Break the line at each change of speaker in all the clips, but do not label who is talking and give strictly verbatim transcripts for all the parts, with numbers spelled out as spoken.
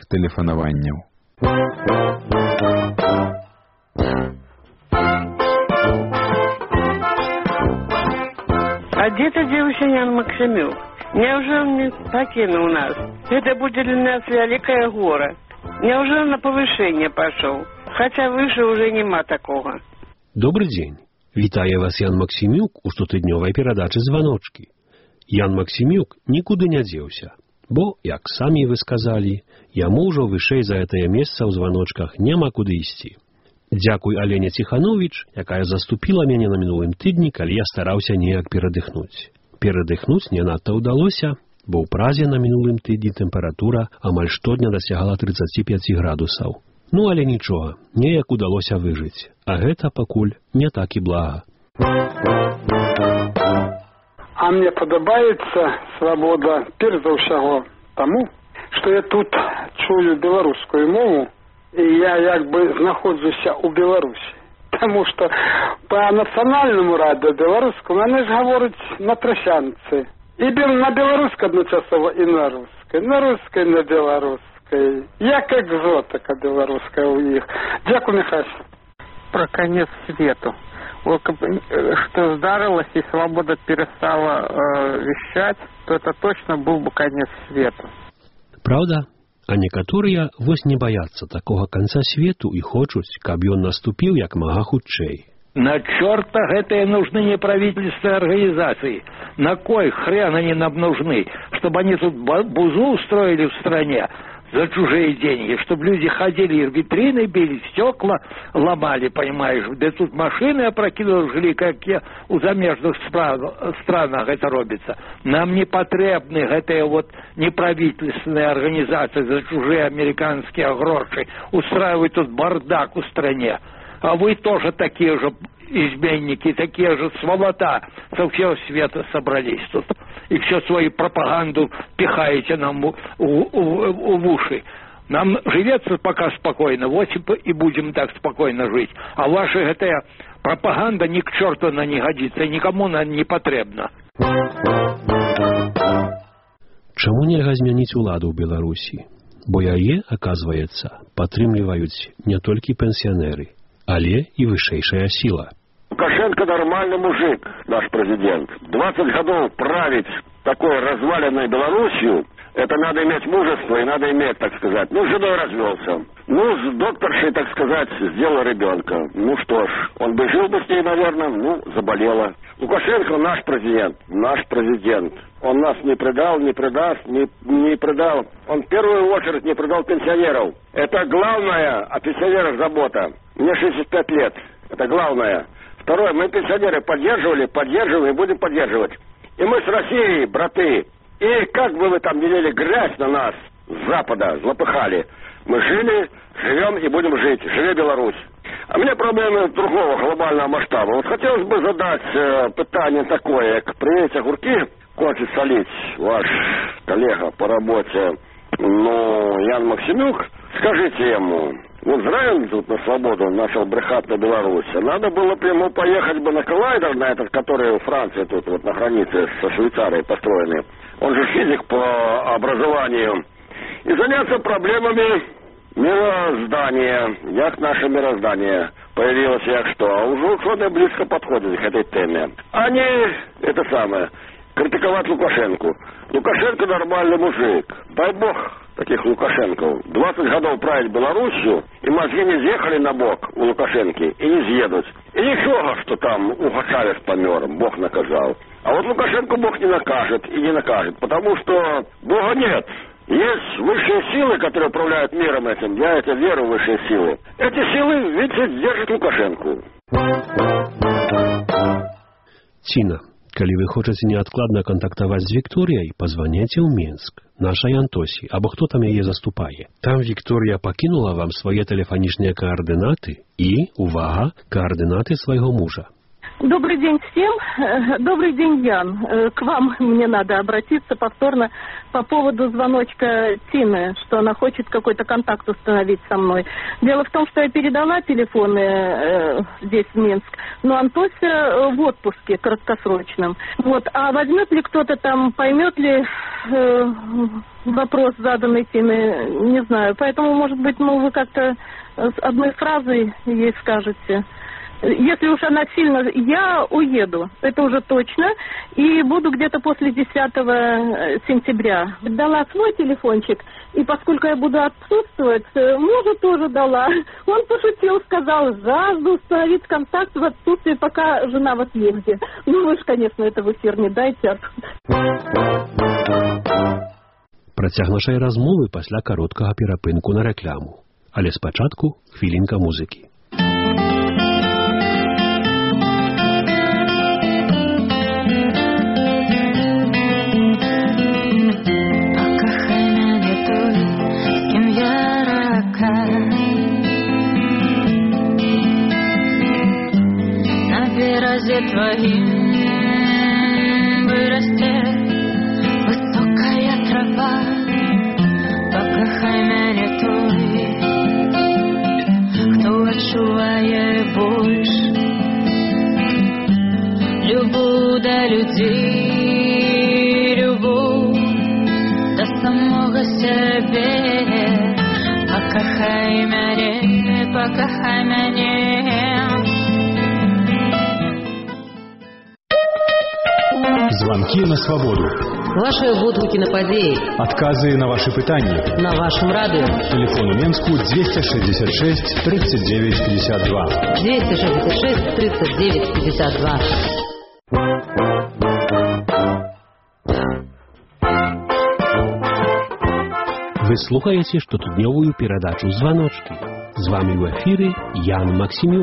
тэлефанаванняў.
А дзе ты дзеўся, Ян Максімюк? Няўжо он не пакінуў нас? Гэта будзе для нас вялікае гора. Няўжо на павышэнне пашоў? Хаця выше уже няма такога.
Добрый дзень. Вітае вас Ян Максімюк у штотыднёвай перадачы «Званочкі». Ян Максімюк нікуды не дзеўся, бо, як самі вы сказалі, яму ўжо вышэй за гэтае месца ў званочках няма куды ісці. Дзякуй Алене Ціхановіч, якая заступіла мяне на мінулым тыдні, калі я стараўся неяк перадыхнуць. Перадыхнуць не надта ўдалося, бо ў Празе на мінулым тыдні тэмпература амаль штодня дасягала трыццаць пяць градусаў. Ну, але нічога, неяк удалося выжыць, а гэта пакуль не так і блага.
А мне падабаецца свабода перш за ўсяго таму, што я тут чую беларускую мову, і я як бы знаходжуся ў Беларусі. Таму што па нацыянальнаму радыё беларускаму яны ж гавораць на трасянцы. І на беларускай адначасова і на рускай, на рускай, на беларускай. Як экзотика белорусская у них. Дякую, Михась.
Про конец свету. Что здарилось и свобода перестала э, вещать, то это точно был бы конец свету.
Правда? А некаторыя вось не боятся такого конца свету и хочуць, каб ён наступил як мага хутчэй.
На черта гэтые нужны неправительственные организации. На кой хрен они нам нужны? Чтобы они тут бузу устроили в стране за чужие деньги, чтобы люди ходили в витрины, били стекла, ломали, понимаешь, да тут машины опрокидывали, жили, как я, у замежных стран, странах это робится. Нам не потребны гэтые вот неправительственные организации за чужие американские гроши, устраивают тут бардак в стране. А вы тоже такие же изменники, такие же сволота со всего света собрались тут. И все свою пропаганду пихаете нам в, в, в, в уши. Нам живется пока спокойно, вот и будем так спокойно жить. А ваша эта пропаганда ни к черту она не годится, никому она не потребна.
Чаму нельга змяніць уладу ў Беларусі? Бо яе, аказваецца, падтрымліваюць не толькі пенсіянеры, але і вышэйшая сила.
Лукашенко нормальный мужик, наш президент. двадцать годов править такой разваленной Белоруссию, это надо иметь мужество и надо иметь, так сказать. Ну, с женой развелся. Ну, с докторшей, так сказать, сделал ребенка. Ну что ж, он бы жил бы с ней, наверное, ну, заболела. Лукашенко наш президент, наш президент. Он нас не предал, не предаст, не, не предал. Он в первую очередь не предал пенсионеров. Это главное о пенсионерах забота. Мне шестьдесят пять лет. Это главное. Второе, мы пенсионеры поддерживали, поддерживаем и будем поддерживать. И мы с Россией, браты. И как бы вы там не лили грязь на нас с Запада, злопыхали, мы жили, живем и будем жить. Живи Беларусь. А мне проблемы другого глобального масштаба. Вот хотелось бы задать э, питание такое. Привет, огурки, кончит солить ваш коллега по работе, ну, Ян Максимюк. Скажите ему, вот зря он тут на свободу начал брехать на Беларусь. Надо было прямо поехать бы на коллайдер, на этот, который у Франции тут вот на границе со Швейцарией построенный. Он же физик по образованию. И заняться проблемами мироздания. Як наше мироздание появилось, як что. А уже ученые близко подходят к этой теме. Они, это самое, критиковать Лукашенко. Лукашенко нормальный мужик. Дай бог таких Лукашенков. двадцать годов править Белоруссию, и мозги не съехали на бок у Лукашенки, и не съедут. И ничего, что там Уго Чавес помер, Бог наказал. А вот Лукашенко Бог не накажет и не накажет, потому что Бога нет. Есть высшие силы, которые управляют миром этим. Я это верю в высшие силы. Эти силы, видите, держат Лукашенко.
Тина, калі вы хочаце неадкладна кантактаваць з Вікторыяй, пазваняйце ў Менск, нашай Антосі, або хто там яе заступае. Там Вікторыя пакінула вам свае тэлефанічныя каардынаты і, увага, каардынаты свайго мужа.
Добрый день всем. Добрый день, Ян. К вам мне надо обратиться повторно по поводу звоночка Тины, что она хочет какой-то контакт установить со мной. Дело в том, что я передала телефоны э, здесь, в Минск, но Антося в отпуске краткосрочном. Вот. А возьмет ли кто-то там, поймет ли э, вопрос, заданный Тиной, не знаю. Поэтому, может быть, ну, вы как-то с одной фразой ей скажете. Если уж она сильно... Я уеду, это уже точно, и буду где-то после десятого сентября. Дала свой телефончик, и поскольку я буду отсутствовать, мужу тоже дала. Он пошутил, сказал, жажду установить контакт в отсутствии, пока жена в отъезде. Ну, вы же, конечно, это в эфир не дайте.
Працяг нашай размовы пасля кароткага перапынку на рэкламу. Але спачатку хвілінка музыкі.
Твоим вырастет высокая трава. Покахай мяне той, кто адчувае больш любоў да людзей, любоў да самога сябе. Покахай мяне, покахай мяне.
Звонки на свободу.
Ваши водгуки на подеи.
Отказы на ваши пытания.
На вашем радио.
Телефон у Менску двести шестьдесят шесть тридцать девять пятьдесят два.
двести шестьдесят шесть тридцать девять пятьдесят два.
Вы слухаете штотыднёвую перадачу «Звоночки». З вами в эфире Ян Максимюк.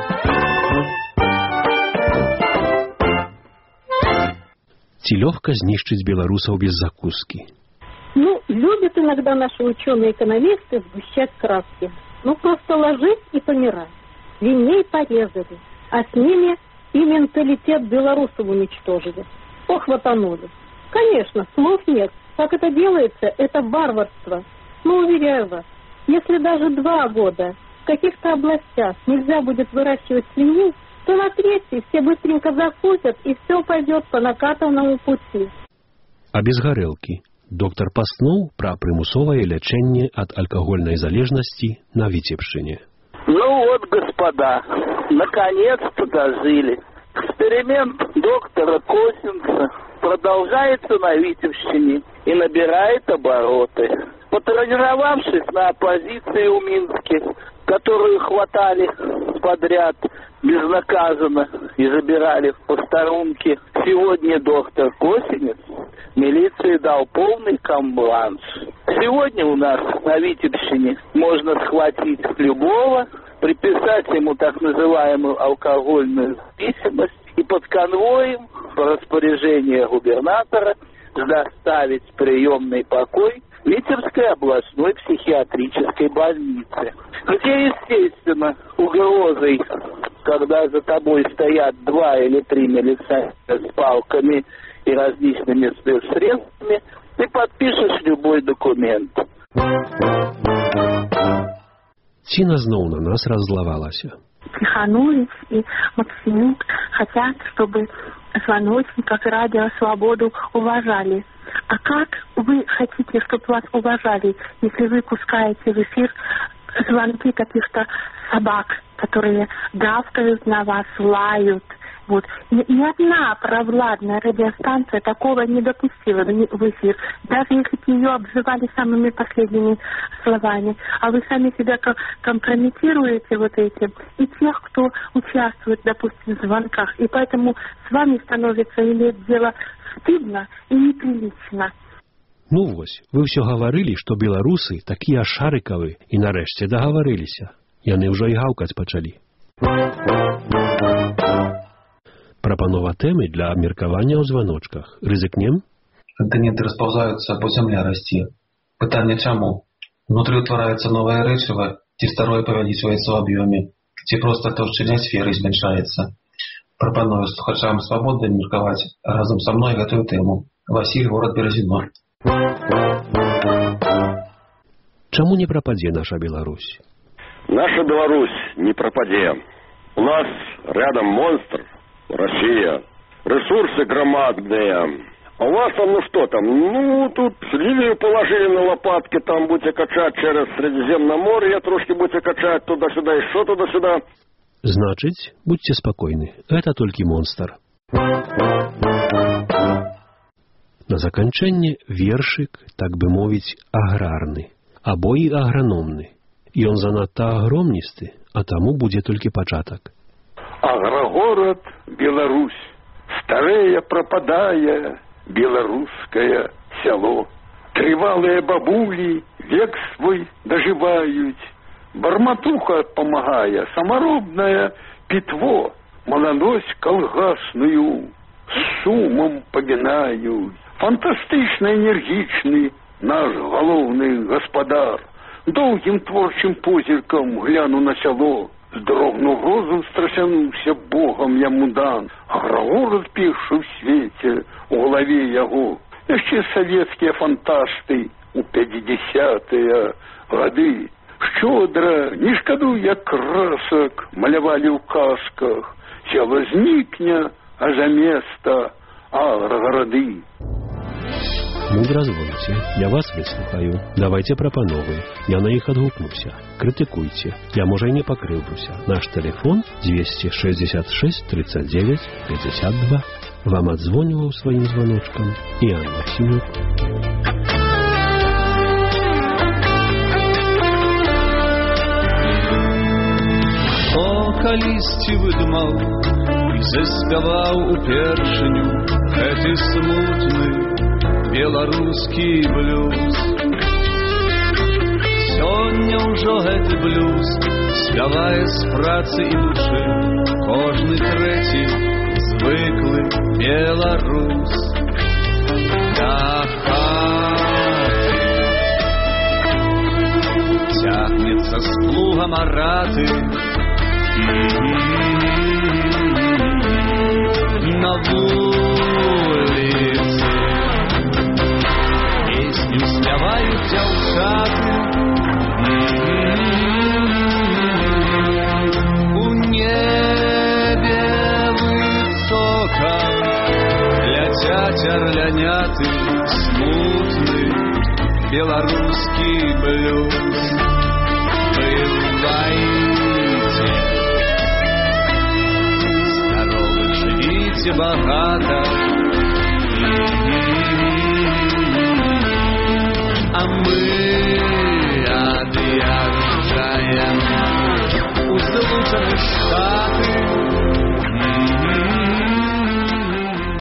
Ці лёгка знішчыць беларусаў без закускі?
Ну, любят иногда наши ученые-экономисты сгущать краски. Ну, просто ложись и помирай. Свиней порезали, а с ними и менталитет белорусов уничтожили. Охватанули. Конечно, слов нет. Как это делается, это варварство. Но, уверяю вас, если даже два года в каких-то областях нельзя будет выращивать свиней, то на третьей все быстренько закусят, и все пойдет по накатанному пути.
А без гарэлкі. Доктор паснуў пра прымусовае лячэнне ад алкагольнай залежнасці на Віцебшчыне.
Ну вот, господа, наконец-то дожили. Эксперимент доктора Косинца продолжается на Витебщине и набирает обороты. Потренировавшись на оппозиции у Минске, которую хватали подряд безнаказанно и забирали в посторонки, сегодня доктор Косинец милиции дал полный камбланш. Сегодня у нас на Витебщине можно схватить любого, приписать ему так называемую алкогольную зависимость и под конвоем по распоряжению губернатора доставить в приемный покой Витебской областной психиатрической больницы, где, естественно, угрозой, когда за тобой стоят два или три милиционера с палками и различными спецсредствами, ты подпишешь любой документ.
Тина зноў на нас раззлавалася.
Тиханович и Максимюк хотят, чтобы звоночников и радио «Свободу» уважали. А как вы хотите, чтобы вас уважали, если вы пускаете в эфир звонки каких-то собак, которые гавкают на вас, лают? Вот. Ни, ни одна провладная радиостанция такого не допустила в эфир, даже если бы ее обзывали самыми последними словами. А вы сами себя компрометируете вот этим и тех, кто участвует, допустим, в звонках. И поэтому с вами становится иметь дело стыдно и неприлично.
Ну вось, вы ўсё гаварылі, што беларусы такія шарыкавы і нарэшце дагаварыліся. Яны ўжо і гаўкаць пачалі. Прапанова тэмы для абмеркавання ў званочках. Рызыкнем?
Континенты распаўзаюцца, бо зямля расце. Пытанне чаму? Внутры ўтвараецца новае рэчыва, ці старое павялічваецца ў аб'ёме, ці проста таўшчыня сферы змяншаецца. Прапаную слухачам «Свабоды» меркаваць разам са мной гэтую тэму. Васіль, горад Беразіно.
Чаму не прападзе наша Беларусь?
Наша Беларусь не пропаде. У нас рядом монстр, Россия. Ресурсы громадные. А у вас там, ну что там? Ну, тут Ливию положили на лопатки, там будете качать через Средиземноморье, трошки будете качать туда-сюда, еще туда-сюда.
Значыць, будьце спакойны, это толькі монстр. На заканчэнне вершык, так бы мовіць, аграрны, або і аграномны. Ён занадта агромністы, а таму будзе толькі пачатак.
Агрогород Беларусь, старея пропадая белорусское село. Трывалые бабули век свой доживают, барматуха помогая, саморобное питво, молодость колгасную с шумом поминают. Фантастично энергичный наш головный господар, долгим творчим позірком гляну на село, здрогнув розум, страсянувся Богом яму дан. Агрогород перший в свете, у голове яго. Яшчэ советские фантасты у пятидесятые годы. Щодра, не шкадуя красок, малявали ў казках. Село знікне, а за место агрогороды.
Мудра звольце, я вас выслухаю. Давайте прапановы, я на іх адгукнуся. Крытыкуйце, я можа і не пакрыўдуся. Наш телефон двести шестьдесят шесть тридцать девять пятьдесят два. Вам адзвоніваў сваім званочкам Іан Максімюк.
О, калісьці выдумаў і заспяваў упершыню гэты смутны беларускі блюз. Сёння ўжо гэты блюз спявае з працы і душы кожны трэці звыклы беларус. Да хаты цягнецца з плугам араты, на вуліцы песню спяваюць дзяўчаты, у небе высока ляцяць арляняты, смутны беларускі блюз. Бывайце здоровы, жывіце багата,